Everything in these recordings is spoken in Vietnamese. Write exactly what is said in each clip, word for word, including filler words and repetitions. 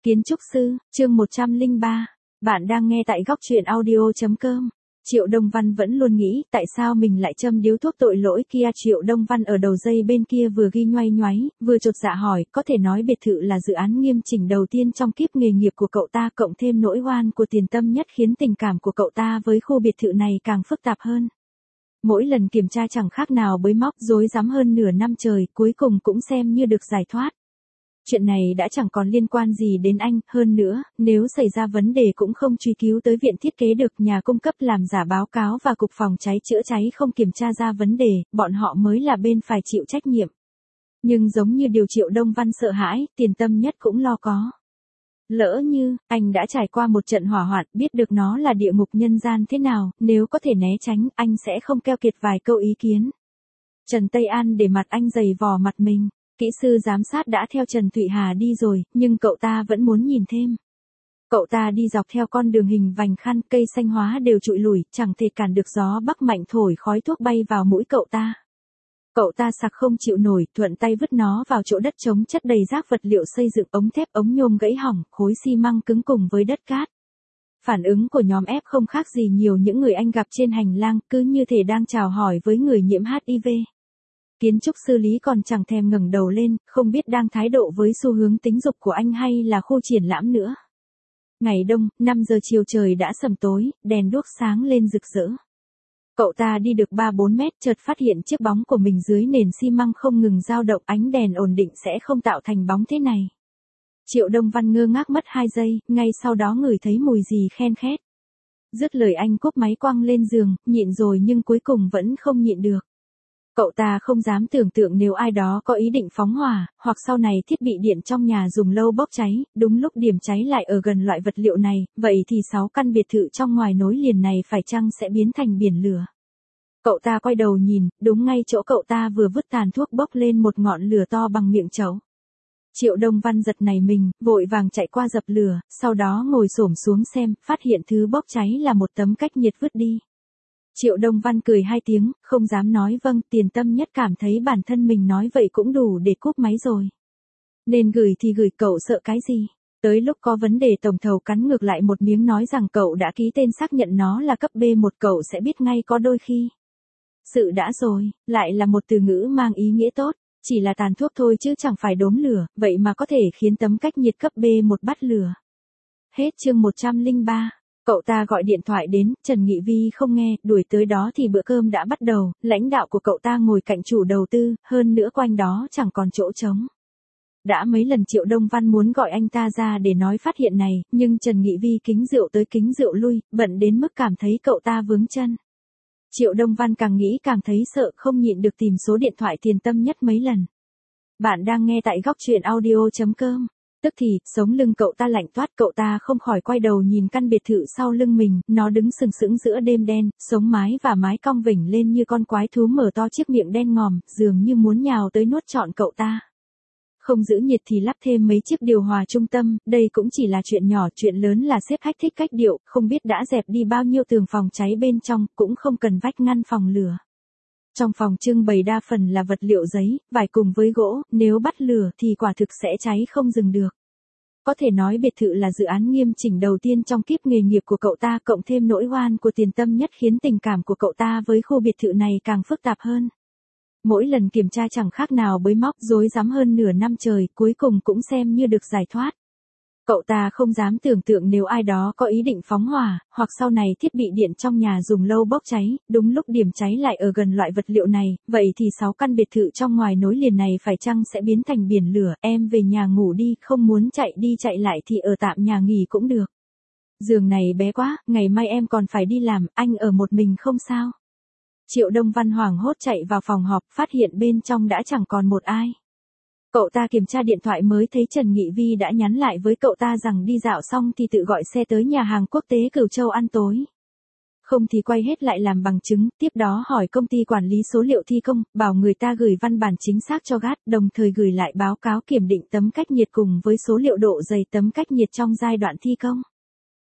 Kiến trúc sư, chương một trăm lẻ ba. Bạn đang nghe tại góc truyện audio chấm com. Triệu Đông Văn vẫn luôn nghĩ tại sao mình lại châm điếu thuốc tội lỗi kia. Triệu Đông Văn ở đầu dây bên kia vừa ghi nhoay nhoáy, vừa chột dạ hỏi, có thể nói biệt thự là dự án nghiêm chỉnh đầu tiên trong kiếp nghề nghiệp của cậu ta, cộng thêm nỗi oan của Tiền Tâm Nhất khiến tình cảm của cậu ta với khu biệt thự này càng phức tạp hơn. Mỗi lần kiểm tra chẳng khác nào bới móc, rối rắm hơn nửa năm trời, cuối cùng cũng xem như được giải thoát. Chuyện này đã chẳng còn liên quan gì đến anh, hơn nữa, nếu xảy ra vấn đề cũng không truy cứu tới viện thiết kế được, nhà cung cấp làm giả báo cáo và cục phòng cháy chữa cháy không kiểm tra ra vấn đề, bọn họ mới là bên phải chịu trách nhiệm. Nhưng giống như điều Triệu Đông Văn sợ hãi, Tiền Tâm Nhất cũng lo có. Lỡ như, anh đã trải qua một trận hỏa hoạn, biết được nó là địa ngục nhân gian thế nào, nếu có thể né tránh, anh sẽ không keo kiệt vài câu ý kiến. Trần Tây An để mặt anh dày vò mặt mình. Kỹ sư giám sát đã theo Trần Thụy Hà đi rồi, nhưng cậu ta vẫn muốn nhìn thêm. Cậu ta đi dọc theo con đường hình vành khăn, cây xanh hóa đều trụi lủi, chẳng thể cản được gió bắc mạnh thổi khói thuốc bay vào mũi cậu ta. Cậu ta sặc không chịu nổi, thuận tay vứt nó vào chỗ đất trống chất đầy rác vật liệu xây dựng, ống thép, ống nhôm gãy hỏng, khối xi măng cứng cùng với đất cát. Phản ứng của nhóm F không khác gì nhiều những người anh gặp trên hành lang, cứ như thể đang chào hỏi với người nhiễm H I V. Kiến trúc sư Lý còn chẳng thèm ngẩng đầu lên, không biết đang thái độ với xu hướng tính dục của anh hay là khu triển lãm nữa. Ngày đông, năm giờ chiều trời đã sầm tối, đèn đuốc sáng lên rực rỡ. Cậu ta đi được ba bốn mét, chợt phát hiện chiếc bóng của mình dưới nền xi măng không ngừng dao động, ánh đèn ổn định sẽ không tạo thành bóng thế này. Triệu Đông Văn ngơ ngác mất hai giây, ngay sau đó ngửi thấy mùi gì khen khét. Dứt lời anh cúp máy quăng lên giường, nhịn rồi nhưng cuối cùng vẫn không nhịn được. Cậu ta không dám tưởng tượng nếu ai đó có ý định phóng hỏa, hoặc sau này thiết bị điện trong nhà dùng lâu bốc cháy, đúng lúc điểm cháy lại ở gần loại vật liệu này, vậy thì sáu căn biệt thự trong ngoài nối liền này phải chăng sẽ biến thành biển lửa. Cậu ta quay đầu nhìn, đúng ngay chỗ cậu ta vừa vứt tàn thuốc bốc lên một ngọn lửa to bằng miệng chậu. Triệu Đông Văn giật nảy mình, vội vàng chạy qua dập lửa, sau đó ngồi xổm xuống xem, phát hiện thứ bốc cháy là một tấm cách nhiệt vứt đi. Triệu Đông Văn cười hai tiếng, không dám nói vâng. Tiền Tâm Nhất cảm thấy bản thân mình nói vậy cũng đủ để cúp máy rồi. Nên gửi thì gửi, cậu sợ cái gì? Tới lúc có vấn đề tổng thầu cắn ngược lại một miếng nói rằng cậu đã ký tên xác nhận nó là cấp B một, cậu sẽ biết ngay. Có đôi khi sự đã rồi, lại là một từ ngữ mang ý nghĩa tốt, chỉ là tàn thuốc thôi chứ chẳng phải đốm lửa, vậy mà có thể khiến tấm cách nhiệt cấp B một bắt lửa. Hết chương một trăm lẻ ba. Cậu ta gọi điện thoại đến, Trần Nghị Vi không nghe, đuổi tới đó thì bữa cơm đã bắt đầu, lãnh đạo của cậu ta ngồi cạnh chủ đầu tư, hơn nữa quanh đó chẳng còn chỗ trống. Đã mấy lần Triệu Đông Văn muốn gọi anh ta ra để nói phát hiện này, nhưng Trần Nghị Vi kính rượu tới kính rượu lui, bận đến mức cảm thấy cậu ta vướng chân. Triệu Đông Văn càng nghĩ càng thấy sợ, không nhịn được tìm số điện thoại Tiền Tâm Nhất mấy lần. Bạn đang nghe tại góc truyện audio chấm com. Tức thì, sống lưng cậu ta lạnh toát, cậu ta không khỏi quay đầu nhìn căn biệt thự sau lưng mình, nó đứng sừng sững giữa đêm đen, sống mái và mái cong vểnh lên như con quái thú mở to chiếc miệng đen ngòm, dường như muốn nhào tới nuốt trọn cậu ta. Không giữ nhiệt thì lắp thêm mấy chiếc điều hòa trung tâm, đây cũng chỉ là chuyện nhỏ, chuyện lớn là sếp Hách thích cách điệu, không biết đã dẹp đi bao nhiêu tường phòng cháy bên trong, cũng không cần vách ngăn phòng lửa. Trong phòng trưng bày đa phần là vật liệu giấy, vải cùng với gỗ, nếu bắt lửa thì quả thực sẽ cháy không dừng được. Có thể nói biệt thự là dự án nghiêm chỉnh đầu tiên trong kiếp nghề nghiệp của cậu ta, cộng thêm nỗi oan của Tiền Tâm Nhất khiến tình cảm của cậu ta với khu biệt thự này càng phức tạp hơn. Mỗi lần kiểm tra chẳng khác nào bới móc, rối rắm hơn nửa năm trời, cuối cùng cũng xem như được giải thoát. Cậu ta không dám tưởng tượng nếu ai đó có ý định phóng hỏa, hoặc sau này thiết bị điện trong nhà dùng lâu bốc cháy, đúng lúc điểm cháy lại ở gần loại vật liệu này, vậy thì sáu căn biệt thự trong ngoài nối liền này phải chăng sẽ biến thành biển lửa. Em về nhà ngủ đi, không muốn chạy đi chạy lại thì ở tạm nhà nghỉ cũng được. Giường này bé quá, ngày mai em còn phải đi làm, anh ở một mình không sao? Triệu Đông Văn hoảng hốt chạy vào phòng họp, phát hiện bên trong đã chẳng còn một ai. Cậu ta kiểm tra điện thoại mới thấy Trần Nghị Vi đã nhắn lại với cậu ta rằng đi dạo xong thì tự gọi xe tới nhà hàng quốc tế Cửu Châu ăn tối. Không thì quay hết lại làm bằng chứng, tiếp đó hỏi công ty quản lý số liệu thi công, bảo người ta gửi văn bản chính xác cho gát, đồng thời gửi lại báo cáo kiểm định tấm cách nhiệt cùng với số liệu độ dày tấm cách nhiệt trong giai đoạn thi công.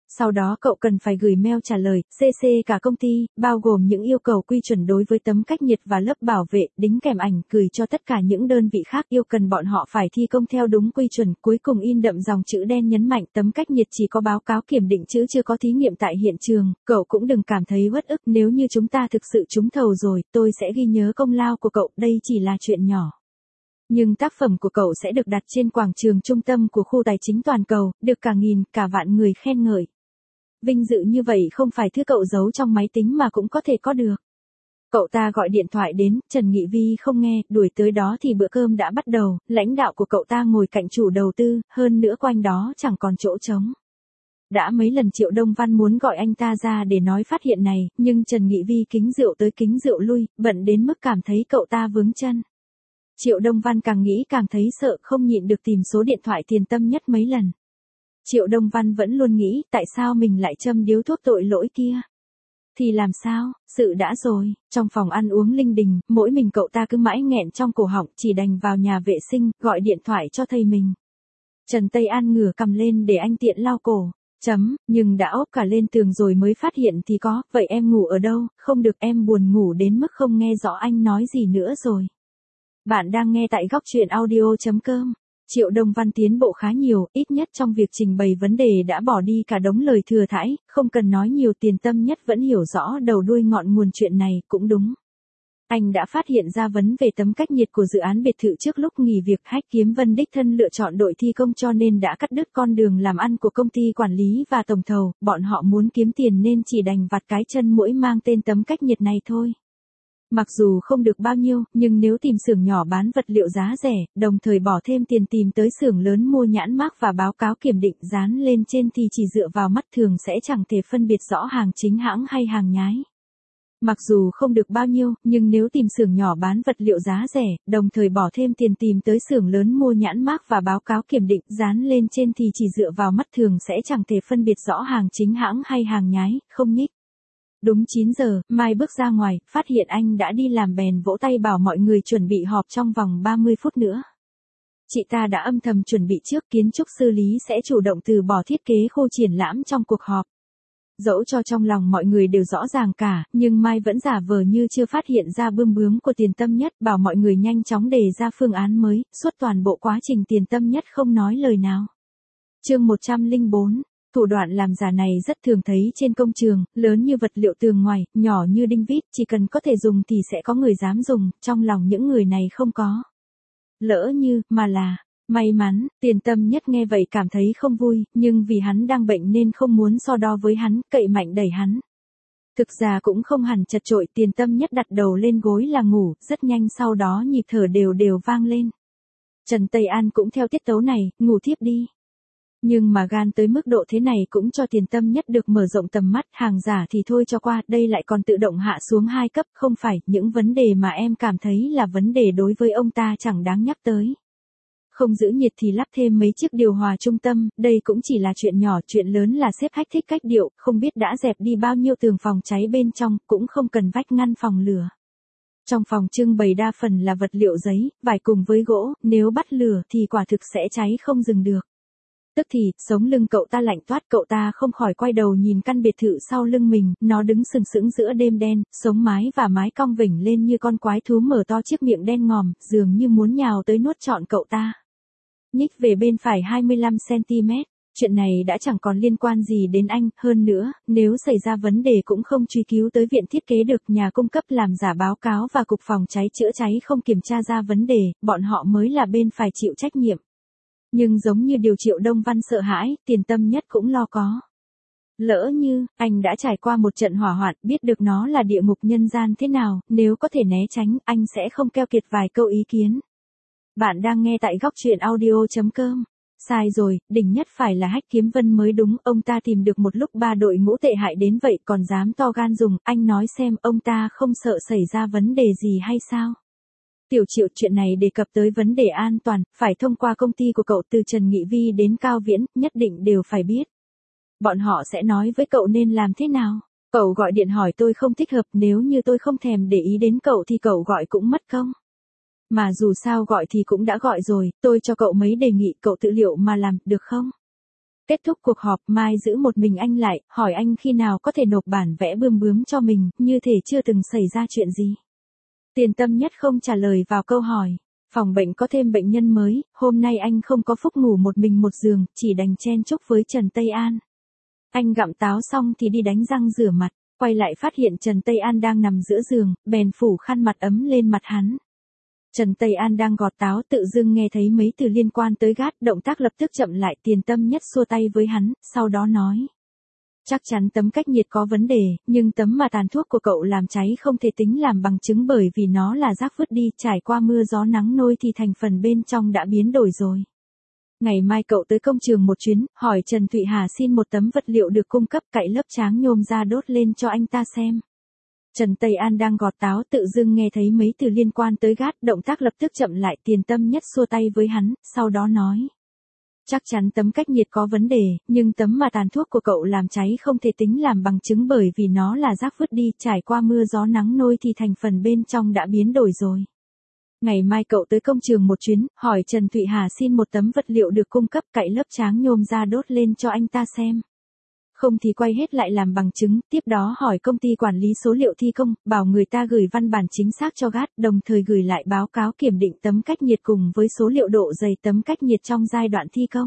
Sau đó cậu cần phải gửi mail trả lời, xê xê cả công ty, bao gồm những yêu cầu quy chuẩn đối với tấm cách nhiệt và lớp bảo vệ, đính kèm ảnh gửi cho tất cả những đơn vị khác yêu cần bọn họ phải thi công theo đúng quy chuẩn. Cuối cùng in đậm dòng chữ đen nhấn mạnh tấm cách nhiệt chỉ có báo cáo kiểm định chứ chưa có thí nghiệm tại hiện trường. Cậu cũng đừng cảm thấy uất ức, nếu như chúng ta thực sự trúng thầu rồi, tôi sẽ ghi nhớ công lao của cậu, đây chỉ là chuyện nhỏ. Nhưng tác phẩm của cậu sẽ được đặt trên quảng trường trung tâm của khu tài chính toàn cầu, được cả nghìn, cả vạn người khen ngợi. Vinh dự như vậy không phải thứ cậu giấu trong máy tính mà cũng có thể có được. Cậu ta gọi điện thoại đến, Trần Nghị Vi không nghe, đuổi tới đó thì bữa cơm đã bắt đầu, lãnh đạo của cậu ta ngồi cạnh chủ đầu tư, hơn nữa quanh đó chẳng còn chỗ trống. Đã mấy lần Triệu Đông Văn muốn gọi anh ta ra để nói phát hiện này, nhưng Trần Nghị Vi kính rượu tới kính rượu lui, bận đến mức cảm thấy cậu ta vướng chân. Triệu Đông Văn càng nghĩ càng thấy sợ, không nhịn được tìm số điện thoại Tiền Tâm Nhất mấy lần. Triệu Đông Văn vẫn luôn nghĩ tại sao mình lại châm điếu thuốc tội lỗi kia. Thì làm sao, sự đã rồi, trong phòng ăn uống linh đình, mỗi mình cậu ta cứ mãi nghẹn trong cổ họng, chỉ đành vào nhà vệ sinh, gọi điện thoại cho thầy mình. Trần Tây An ngửa cầm lên để anh tiện lau cổ, chấm, nhưng đã ốp cả lên tường rồi mới phát hiện thì có, vậy em ngủ ở đâu, không được em buồn ngủ đến mức không nghe rõ anh nói gì nữa rồi. Bạn đang nghe tại góc truyện audio chấm com. Triệu Đông Văn tiến bộ khá nhiều, ít nhất trong việc trình bày vấn đề đã bỏ đi cả đống lời thừa thãi, không cần nói nhiều. Tiền Tâm Nhất vẫn hiểu rõ đầu đuôi ngọn nguồn chuyện này, cũng đúng. Anh đã phát hiện ra vấn về tấm cách nhiệt của dự án biệt thự trước lúc nghỉ việc. Hách Kiếm Vân đích thân lựa chọn đội thi công cho nên đã cắt đứt con đường làm ăn của công ty quản lý và tổng thầu, bọn họ muốn kiếm tiền nên chỉ đành vặt cái chân mũi mang tên tấm cách nhiệt này thôi. Mặc dù không được bao nhiêu, nhưng nếu tìm xưởng nhỏ bán vật liệu giá rẻ, đồng thời bỏ thêm tiền tìm tới xưởng lớn mua nhãn mác và báo cáo kiểm định dán lên trên thì chỉ dựa vào mắt thường sẽ chẳng thể phân biệt rõ hàng chính hãng hay hàng nhái. Mặc dù không được bao nhiêu, nhưng nếu tìm xưởng nhỏ bán vật liệu giá rẻ, đồng thời bỏ thêm tiền tìm tới xưởng lớn mua nhãn mác và báo cáo kiểm định dán lên trên thì chỉ dựa vào mắt thường sẽ chẳng thể phân biệt rõ hàng chính hãng hay hàng nhái, không nhích. Đúng chín giờ, Mai bước ra ngoài, phát hiện anh đã đi làm bèn vỗ tay bảo mọi người chuẩn bị họp trong vòng ba mươi phút nữa. Chị ta đã âm thầm chuẩn bị trước, kiến trúc sư Lý sẽ chủ động từ bỏ thiết kế khu triển lãm trong cuộc họp. Dẫu cho trong lòng mọi người đều rõ ràng cả, nhưng Mai vẫn giả vờ như chưa phát hiện ra bươm bướm của Tiền Tâm Nhất, bảo mọi người nhanh chóng đề ra phương án mới. Suốt toàn bộ quá trình Tiền Tâm Nhất không nói lời nào. Chương một trăm lẻ bốn. Thủ đoạn làm giả này rất thường thấy trên công trường, lớn như vật liệu tường ngoài, nhỏ như đinh vít, chỉ cần có thể dùng thì sẽ có người dám dùng, trong lòng những người này không có. Lỡ như, mà là, may mắn. Tiền Tâm Nhất nghe vậy cảm thấy không vui, nhưng vì hắn đang bệnh nên không muốn so đo với hắn, cậy mạnh đẩy hắn. Thực ra cũng không hẳn chật chội, Tiền Tâm Nhất đặt đầu lên gối là ngủ, rất nhanh sau đó nhịp thở đều đều vang lên. Trần Tây An cũng theo tiết tấu này, ngủ thiếp đi. Nhưng mà gan tới mức độ thế này cũng cho Tiền Tâm Nhất được mở rộng tầm mắt, hàng giả thì thôi cho qua, đây lại còn tự động hạ xuống hai cấp, không phải, những vấn đề mà em cảm thấy là vấn đề đối với ông ta chẳng đáng nhắc tới. Không giữ nhiệt thì lắp thêm mấy chiếc điều hòa trung tâm, đây cũng chỉ là chuyện nhỏ, chuyện lớn là sếp Hách thích cách điệu, không biết đã dẹp đi bao nhiêu tường phòng cháy bên trong, cũng không cần vách ngăn phòng lửa. Trong phòng trưng bày đa phần là vật liệu giấy, vải cùng với gỗ, nếu bắt lửa thì quả thực sẽ cháy không dừng được. Tức thì, sống lưng cậu ta lạnh toát, cậu ta không khỏi quay đầu nhìn căn biệt thự sau lưng mình, nó đứng sừng sững giữa đêm đen, sống mái và mái cong vểnh lên như con quái thú mở to chiếc miệng đen ngòm, dường như muốn nhào tới nuốt trọn cậu ta. Nhích về bên phải hai mươi lăm xăng-ti-mét, chuyện này đã chẳng còn liên quan gì đến anh, hơn nữa, nếu xảy ra vấn đề cũng không truy cứu tới viện thiết kế được, nhà cung cấp làm giả báo cáo và cục phòng cháy chữa cháy không kiểm tra ra vấn đề, bọn họ mới là bên phải chịu trách nhiệm. Nhưng giống như điều Triệu Đông Văn sợ hãi, Tiền Tâm Nhất cũng lo có. Lỡ như, anh đã trải qua một trận hỏa hoạn, biết được nó là địa ngục nhân gian thế nào, nếu có thể né tránh, anh sẽ không keo kiệt vài câu ý kiến. Bạn đang nghe tại góc truyện audio chấm com. Sai rồi, đỉnh nhất phải là Hách Kiếm Vân mới đúng, ông ta tìm được một lúc ba đội ngũ tệ hại đến vậy còn dám to gan dùng, anh nói xem ông ta không sợ xảy ra vấn đề gì hay sao? Tiểu Triệu, chuyện này đề cập tới vấn đề an toàn, phải thông qua công ty của cậu từ Trần Nghị Vi đến Cao Viễn, nhất định đều phải biết. Bọn họ sẽ nói với cậu nên làm thế nào. Cậu gọi điện hỏi tôi không thích hợp, nếu như tôi không thèm để ý đến cậu thì cậu gọi cũng mất công. Mà dù sao gọi thì cũng đã gọi rồi, tôi cho cậu mấy đề nghị, cậu tự liệu mà làm, được không? Kết thúc cuộc họp, Mai giữ một mình anh lại, hỏi anh khi nào có thể nộp bản vẽ bươm bướm cho mình, như thể chưa từng xảy ra chuyện gì. Tiền Tâm Nhất không trả lời vào câu hỏi. Phòng bệnh có thêm bệnh nhân mới, hôm nay anh không có phúc ngủ một mình một giường, chỉ đành chen chúc với Trần Tây An. Anh gặm táo xong thì đi đánh răng rửa mặt, quay lại phát hiện Trần Tây An đang nằm giữa giường, bèn phủ khăn mặt ấm lên mặt hắn. Trần Tây An đang gọt táo tự dưng nghe thấy mấy từ liên quan tới gát, động tác lập tức chậm lại. Tiền Tâm Nhất xua tay với hắn, sau đó nói. Chắc chắn tấm cách nhiệt có vấn đề, nhưng tấm mà tàn thuốc của cậu làm cháy không thể tính làm bằng chứng bởi vì nó là rác vứt đi, trải qua mưa gió nắng nôi thì thành phần bên trong đã biến đổi rồi. Ngày mai cậu tới công trường một chuyến, hỏi Trần Thụy Hà xin một tấm vật liệu được cung cấp, cạy lớp tráng nhôm ra đốt lên cho anh ta xem. Trần Tây An đang gọt táo tự dưng nghe thấy mấy từ liên quan tới gát, động tác lập tức chậm lại. Tiền Tâm Nhất xua tay với hắn, sau đó nói. Chắc chắn tấm cách nhiệt có vấn đề, nhưng tấm mà tàn thuốc của cậu làm cháy không thể tính làm bằng chứng bởi vì nó là rác vứt đi, trải qua mưa gió nắng nôi thì thành phần bên trong đã biến đổi rồi. Ngày mai cậu tới công trường một chuyến, hỏi Trần Thụy Hà xin một tấm vật liệu được cung cấp, cạy lớp tráng nhôm ra đốt lên cho anh ta xem. Không thì quay hết lại làm bằng chứng, tiếp đó hỏi công ty quản lý số liệu thi công, bảo người ta gửi văn bản chính xác cho gát, đồng thời gửi lại báo cáo kiểm định tấm cách nhiệt cùng với số liệu độ dày tấm cách nhiệt trong giai đoạn thi công.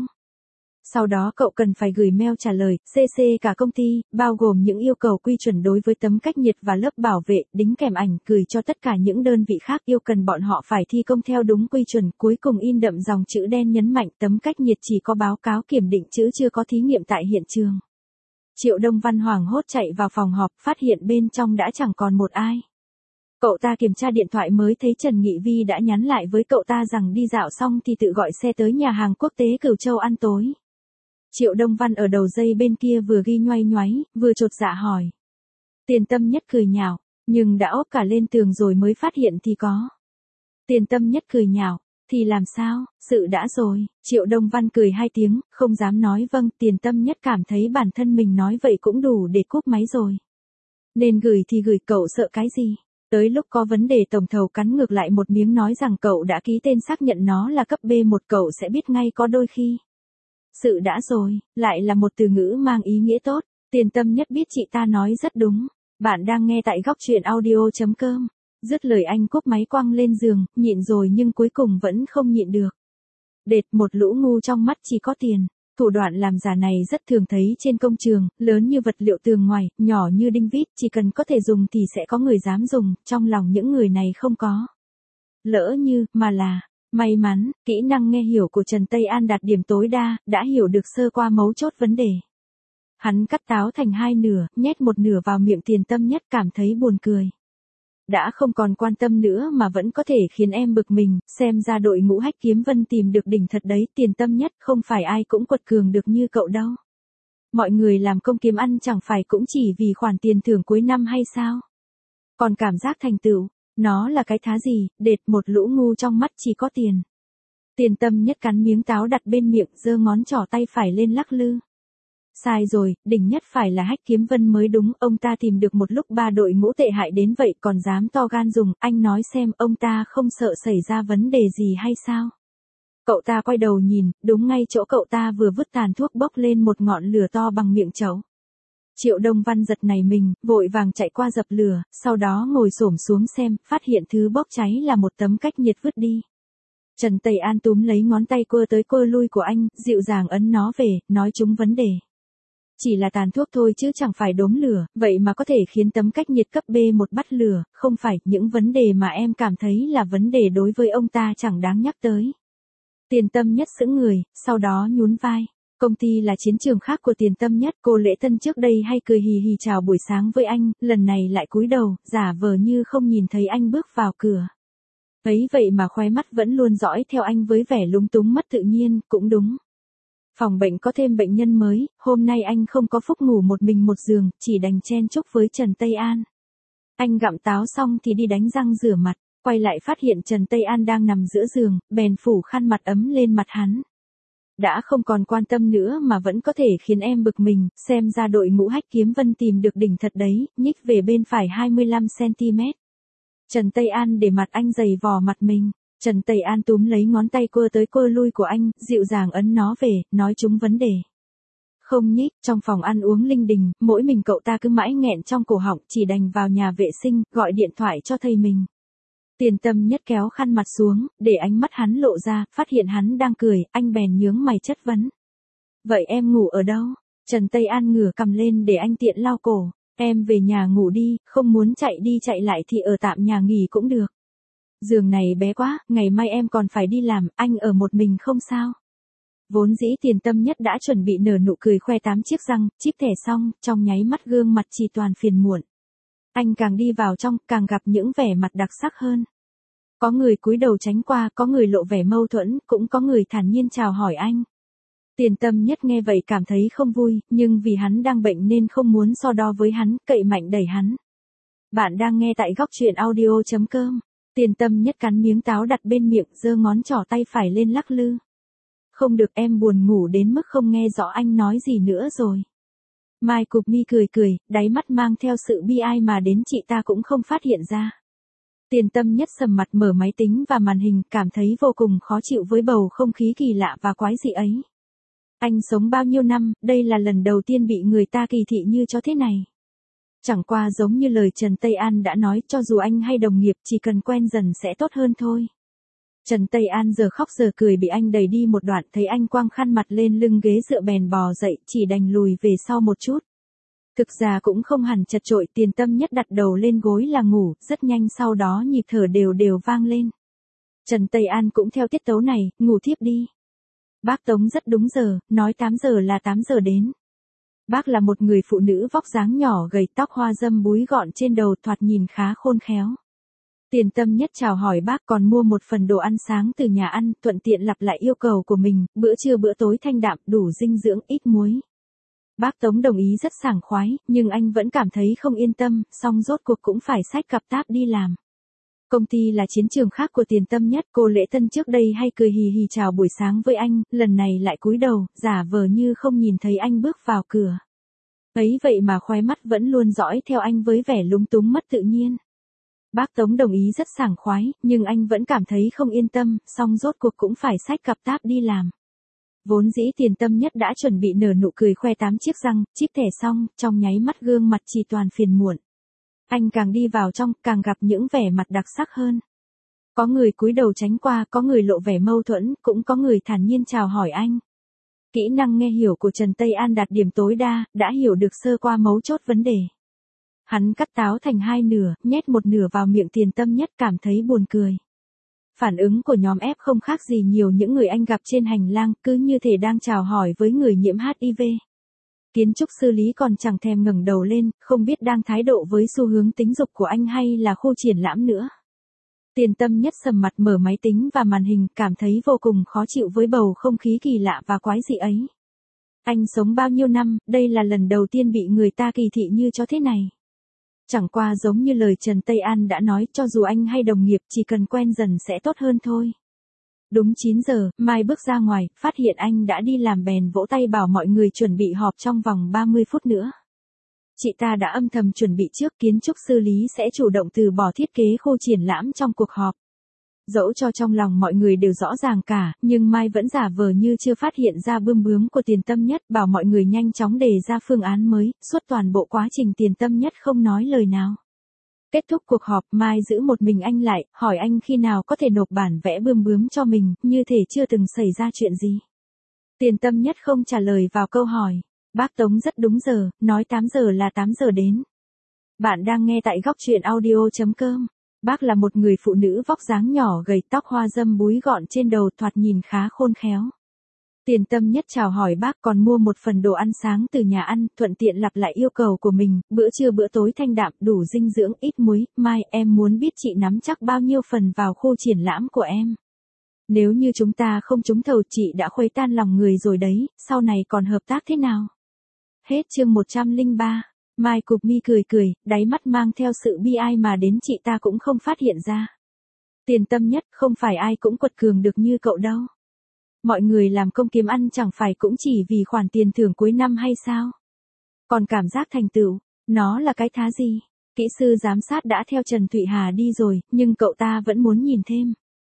Sau đó cậu cần phải gửi mail trả lời, xê xê cả công ty, bao gồm những yêu cầu quy chuẩn đối với tấm cách nhiệt và lớp bảo vệ, đính kèm ảnh, gửi cho tất cả những đơn vị khác yêu cần bọn họ phải thi công theo đúng quy chuẩn, cuối cùng in đậm dòng chữ đen nhấn mạnh tấm cách nhiệt chỉ có báo cáo kiểm định chứ chưa có thí nghiệm tại hiện trường. Triệu Đông Văn hoảng hốt chạy vào phòng họp, phát hiện bên trong đã chẳng còn một ai. Cậu ta kiểm tra điện thoại mới thấy Trần Nghị Vi đã nhắn lại với cậu ta rằng đi dạo xong thì tự gọi xe tới nhà hàng quốc tế Cửu Châu ăn tối. Triệu Đông Văn ở đầu dây bên kia vừa ghi nhoay nhoáy, vừa chột dạ hỏi. Tiền Tâm Nhất cười nhạo, nhưng đã ốp cả lên tường rồi mới phát hiện thì có. Tiền Tâm Nhất cười nhạo. Thì làm sao, sự đã rồi. Triệu Đông Văn cười hai tiếng, không dám nói vâng. Tiền Tâm Nhất cảm thấy bản thân mình nói vậy cũng đủ để cúp máy rồi. Nên gửi thì gửi, cậu sợ cái gì? Tới lúc có vấn đề tổng thầu cắn ngược lại một miếng nói rằng cậu đã ký tên xác nhận nó là cấp bê một, cậu sẽ biết ngay. Có đôi khi sự đã rồi, lại là một từ ngữ mang ý nghĩa tốt. Tiền Tâm Nhất biết chị ta nói rất đúng. Bạn đang nghe tại góc truyện audio chấm com. Dứt lời anh cúp máy quăng lên giường, nhịn rồi nhưng cuối cùng vẫn không nhịn được. Đệt, một lũ ngu trong mắt chỉ có tiền. Thủ đoạn làm giả này rất thường thấy trên công trường, lớn như vật liệu tường ngoài, nhỏ như đinh vít, chỉ cần có thể dùng thì sẽ có người dám dùng, trong lòng những người này không có. Lỡ như, mà là, may mắn, kỹ năng nghe hiểu của Trần Tây An đạt điểm tối đa, đã hiểu được sơ qua mấu chốt vấn đề. Hắn cắt táo thành hai nửa, nhét một nửa vào miệng Tiền Tâm Nhất, cảm thấy buồn cười. Đã không còn quan tâm nữa mà vẫn có thể khiến em bực mình, xem ra đội ngũ Hách Kiếm Vân tìm được đỉnh thật đấy. Tiền Tâm Nhất, không phải ai cũng quật cường được như cậu đâu. Mọi người làm công kiếm ăn chẳng phải cũng chỉ vì khoản tiền thưởng cuối năm hay sao? Còn cảm giác thành tựu, nó là cái thá gì? Đệt, một lũ ngu trong mắt chỉ có tiền. Tiền Tâm Nhất cắn miếng táo đặt bên miệng, giơ ngón trỏ tay phải lên lắc lư. Sai rồi, đỉnh nhất phải là Hách Kiếm Vân mới đúng, ông ta tìm được một lúc ba đội ngũ tệ hại đến vậy còn dám to gan dùng, anh nói xem ông ta không sợ xảy ra vấn đề gì hay sao? Cậu ta quay đầu nhìn, đúng ngay chỗ cậu ta vừa vứt tàn thuốc bốc lên một ngọn lửa to bằng miệng chậu. Triệu Đông Văn giật nảy mình, vội vàng chạy qua dập lửa, sau đó ngồi xổm xuống xem, phát hiện thứ bốc cháy là một tấm cách nhiệt vứt đi. Trần Tây An túm lấy ngón tay quơ tới quơ lui của anh, dịu dàng ấn nó về, nói trúng vấn đề. Chỉ là tàn thuốc thôi chứ chẳng phải đốm lửa, vậy mà có thể khiến tấm cách nhiệt cấp bê một bắt lửa, không phải, những vấn đề mà em cảm thấy là vấn đề đối với ông ta chẳng đáng nhắc tới. Tiền Tâm Nhất sững người, sau đó nhún vai. Công ty là chiến trường khác của Tiền Tâm Nhất, cô Lễ Tân trước đây hay cười hì hì chào buổi sáng với anh, lần này lại cúi đầu, giả vờ như không nhìn thấy anh bước vào cửa. Ấy vậy mà khóe mắt vẫn luôn dõi theo anh với vẻ lúng túng mất tự nhiên, cũng đúng. Phòng bệnh có thêm bệnh nhân mới, hôm nay anh không có phúc ngủ một mình một giường, chỉ đành chen chúc với Trần Tây An. Anh gặm táo xong thì đi đánh răng rửa mặt, quay lại phát hiện Trần Tây An đang nằm giữa giường, bèn phủ khăn mặt ấm lên mặt hắn. Đã không còn quan tâm nữa mà vẫn có thể khiến em bực mình, xem ra đội ngũ Hách Kiếm Vân tìm được đỉnh thật đấy, nhích về bên phải hai mươi lăm xăng-ti-mét. Trần Tây An để mặt anh giày vò mặt mình. Trần Tây An túm lấy ngón tay quơ tới quơ lui của anh, dịu dàng ấn nó về, nói trúng vấn đề. Không nhích, trong phòng ăn uống linh đình, mỗi mình cậu ta cứ mãi nghẹn trong cổ họng, chỉ đành vào nhà vệ sinh, gọi điện thoại cho thầy mình. Tiền Tâm Nhất kéo khăn mặt xuống, để ánh mắt hắn lộ ra, phát hiện hắn đang cười, anh bèn nhướng mày chất vấn. Vậy em ngủ ở đâu? Trần Tây An ngửa cằm lên để anh tiện lau cổ. Em về nhà ngủ đi, không muốn chạy đi chạy lại thì ở tạm nhà nghỉ cũng được. Giường này bé quá, ngày mai em còn phải đi làm, anh ở một mình không sao. Vốn dĩ Tiền Tâm Nhất đã chuẩn bị nở nụ cười khoe tám chiếc răng, chip thẻ xong, trong nháy mắt gương mặt chỉ toàn phiền muộn. Anh càng đi vào trong, càng gặp những vẻ mặt đặc sắc hơn. Có người cúi đầu tránh qua, có người lộ vẻ mâu thuẫn, cũng có người thản nhiên chào hỏi anh. Tiền Tâm Nhất nghe vậy cảm thấy không vui, nhưng vì hắn đang bệnh nên không muốn so đo với hắn, cậy mạnh đẩy hắn. Bạn đang nghe tại góc truyện audio chấm com. Tiền Tâm Nhất cắn miếng táo đặt bên miệng, giơ ngón trỏ tay phải lên lắc lư. Không được, em buồn ngủ đến mức không nghe rõ anh nói gì nữa rồi. Mai Cụp Mi cười cười, đáy mắt mang theo sự bi ai mà đến chị ta cũng không phát hiện ra. Tiền Tâm Nhất sầm mặt mở máy tính và màn hình, cảm thấy vô cùng khó chịu với bầu không khí kỳ lạ và quái dị ấy. Anh sống bao nhiêu năm, đây là lần đầu tiên bị người ta kỳ thị như cho thế này. Chẳng qua giống như lời Trần Tây An đã nói, cho dù anh hay đồng nghiệp chỉ cần quen dần sẽ tốt hơn thôi. Trần Tây An giờ khóc giờ cười bị anh đẩy đi một đoạn, thấy anh quăng khăn mặt lên lưng ghế dựa bèn bò dậy, chỉ đành lùi về sau một chút. Thực ra cũng không hẳn chật chội, Tiền Tâm Nhất đặt đầu lên gối là ngủ, rất nhanh sau đó nhịp thở đều đều vang lên. Trần Tây An cũng theo tiết tấu này, ngủ thiếp đi. Bác Tống rất đúng giờ, nói tám giờ là tám giờ đến. Bác là một người phụ nữ vóc dáng nhỏ gầy, tóc hoa râm búi gọn trên đầu, thoạt nhìn khá khôn khéo. Tiền Tâm Nhất chào hỏi bác, còn mua một phần đồ ăn sáng từ nhà ăn, thuận tiện lặp lại yêu cầu của mình, bữa trưa bữa tối thanh đạm, đủ dinh dưỡng, ít muối. Bác Tống đồng ý rất sảng khoái, nhưng anh vẫn cảm thấy không yên tâm, song rốt cuộc cũng phải xách cặp táp đi làm. Công ty là chiến trường khác của Tiền Tâm Nhất, cô Lễ Tân trước đây hay cười hì hì chào buổi sáng với anh, lần này lại cúi đầu, giả vờ như không nhìn thấy anh bước vào cửa. Ấy vậy mà khóe mắt vẫn luôn dõi theo anh với vẻ lúng túng mất tự nhiên. Bác Tống đồng ý rất sảng khoái, nhưng anh vẫn cảm thấy không yên tâm, song rốt cuộc cũng phải xách cặp táp đi làm. Vốn dĩ Tiền Tâm Nhất đã chuẩn bị nở nụ cười khoe tám chiếc răng, chip thẻ xong, trong nháy mắt gương mặt chỉ toàn phiền muộn. Anh càng đi vào trong, càng gặp những vẻ mặt đặc sắc hơn. Có người cúi đầu tránh qua, có người lộ vẻ mâu thuẫn, cũng có người thản nhiên chào hỏi anh. Kỹ năng nghe hiểu của Trần Tây An đạt điểm tối đa, đã hiểu được sơ qua mấu chốt vấn đề. Hắn cắt táo thành hai nửa, nhét một nửa vào miệng Tiền Tâm Nhất, cảm thấy buồn cười. Phản ứng của nhóm F không khác gì nhiều những người anh gặp trên hành lang, cứ như thể đang chào hỏi với người nhiễm H I V. Kiến trúc sư Lý còn chẳng thèm ngẩng đầu lên, không biết đang thái độ với xu hướng tính dục của anh hay là khu triển lãm nữa. Tiền Tâm Nhất sầm mặt mở máy tính và màn hình, cảm thấy vô cùng khó chịu với bầu không khí kỳ lạ và quái dị ấy. Anh sống bao nhiêu năm, đây là lần đầu tiên bị người ta kỳ thị như cho thế này. Chẳng qua giống như lời Trần Tây An đã nói, cho dù anh hay đồng nghiệp chỉ cần quen dần sẽ tốt hơn thôi. Đúng chín giờ, Mai bước ra ngoài, phát hiện anh đã đi làm bèn vỗ tay bảo mọi người chuẩn bị họp trong vòng ba mươi phút nữa. Chị ta đã âm thầm chuẩn bị trước, kiến trúc sư Lý sẽ chủ động từ bỏ thiết kế khu triển lãm trong cuộc họp. Dẫu cho trong lòng mọi người đều rõ ràng cả, nhưng Mai vẫn giả vờ như chưa phát hiện ra bươm bướm của Tiền Tâm Nhất, bảo mọi người nhanh chóng đề ra phương án mới, suốt toàn bộ quá trình Tiền Tâm Nhất không nói lời nào. Kết thúc cuộc họp, Mai giữ một mình anh lại, hỏi anh khi nào có thể nộp bản vẽ bươm bướm cho mình, như thể chưa từng xảy ra chuyện gì. Tiền Tâm Nhất không trả lời vào câu hỏi. Bác Tống rất đúng giờ, nói tám giờ là tám giờ đến. Bạn đang nghe tại góc truyện audio chấm com. Bác là một người phụ nữ vóc dáng nhỏ gầy, tóc hoa râm búi gọn trên đầu, thoạt nhìn khá khôn khéo. Tiền Tâm Nhất chào hỏi bác, còn mua một phần đồ ăn sáng từ nhà ăn, thuận tiện lặp lại yêu cầu của mình, bữa trưa bữa tối thanh đạm, đủ dinh dưỡng, ít muối. Mai, em muốn biết chị nắm chắc bao nhiêu phần vào khu triển lãm của em. Nếu như chúng ta không trúng thầu, chị đã khuấy tan lòng người rồi đấy, sau này còn hợp tác thế nào? Hết chương một trăm lẻ ba. Mai Cụp Mi cười cười, đáy mắt mang theo sự bi ai mà đến chị ta cũng không phát hiện ra. Tiền Tâm Nhất, không phải ai cũng quật cường được như cậu đâu. Mọi người làm công kiếm ăn chẳng phải cũng chỉ vì khoản tiền thưởng cuối năm hay sao? Còn cảm giác thành tựu, nó là cái thá gì? Kỹ sư giám sát đã theo Trần Thụy Hà đi rồi, nhưng cậu ta vẫn muốn nhìn thêm.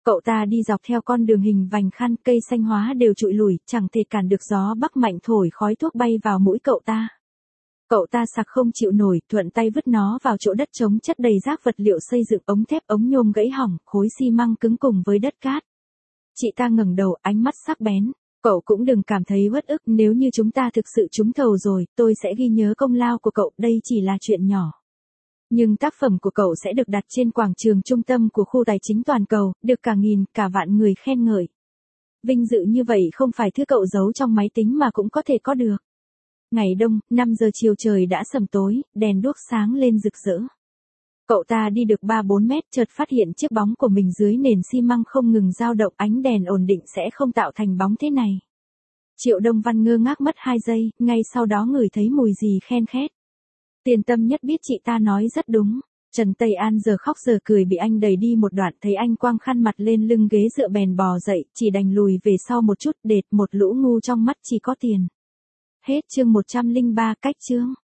Cậu ta đi dọc theo con đường hình vành khăn, cây xanh hóa đều trụi lủi, chẳng thể cản được gió bắc mạnh thổi khói thuốc bay vào mũi cậu ta. Cậu ta sặc không chịu nổi, thuận tay vứt nó vào chỗ đất trống chất đầy rác vật liệu xây dựng, ống thép, ống nhôm gãy hỏng, khối xi măng cứng cùng với đất cát. Chị ta ngẩng đầu, ánh mắt sắc bén. Cậu cũng đừng cảm thấy uất ức, nếu như chúng ta thực sự trúng thầu rồi, tôi sẽ ghi nhớ công lao của cậu, đây chỉ là chuyện nhỏ. Nhưng tác phẩm của cậu sẽ được đặt trên quảng trường trung tâm của khu tài chính toàn cầu, được cả nghìn, cả vạn người khen ngợi. Vinh dự như vậy không phải thứ cậu giấu trong máy tính mà cũng có thể có được. Ngày đông, năm giờ chiều trời đã sầm tối, đèn đuốc sáng lên rực rỡ. Cậu ta đi được ba bốn mét, chợt phát hiện chiếc bóng của mình dưới nền xi măng không ngừng dao động, ánh đèn ổn định sẽ không tạo thành bóng thế này. Triệu Đông Văn ngơ ngác mất hai giây, ngay sau đó ngửi thấy mùi gì khen khét. Tiền Tâm Nhất biết chị ta nói rất đúng. Trần Tây An giờ khóc giờ cười bị anh đẩy đi một đoạn, thấy anh quăng khăn mặt lên lưng ghế dựa bèn bò dậy, chỉ đành lùi về sau một chút, đệt một lũ ngu trong mắt chỉ có tiền. Hết chương một trăm lẻ ba, cách chương.